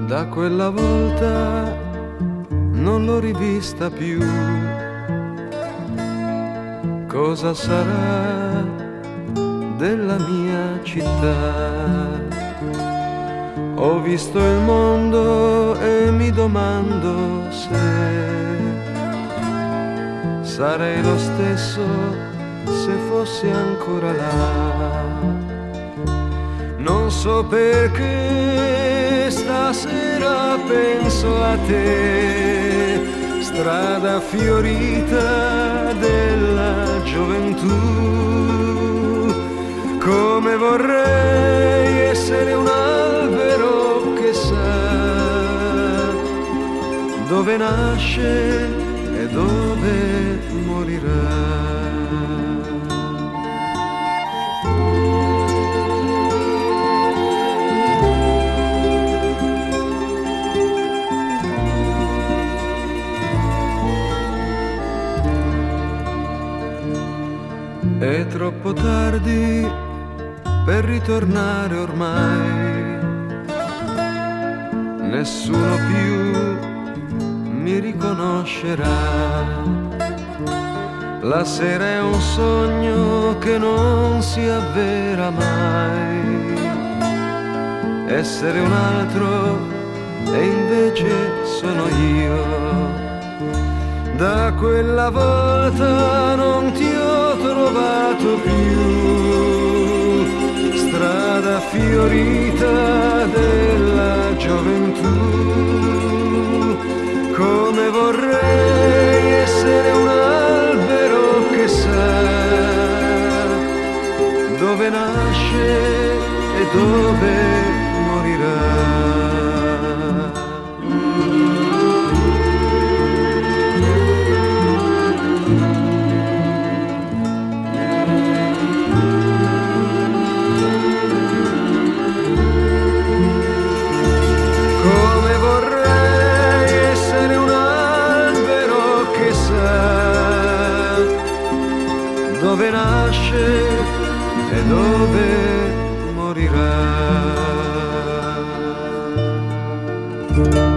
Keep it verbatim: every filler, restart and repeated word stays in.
Da quella volta non l'ho rivista più. Cosa sarà della mia città? Ho visto il mondo e mi domando se sarei lo stesso se fossi ancora là. Non so perché stasera penso a te, strada fiorita della gioventù. Come vorrei essere un albero che sa dove nasce e dove morirà. È troppo tardi per ritornare ormai, nessuno più mi riconoscerà. La sera è un sogno che non si avvera mai, essere un altro e invece sono io. Da quella volta non ti ho trovato più, strada fiorita della gioventù. Come vorrei essere un albero che sa dove nasce e dove morirà. Dove nasce e dove morirà.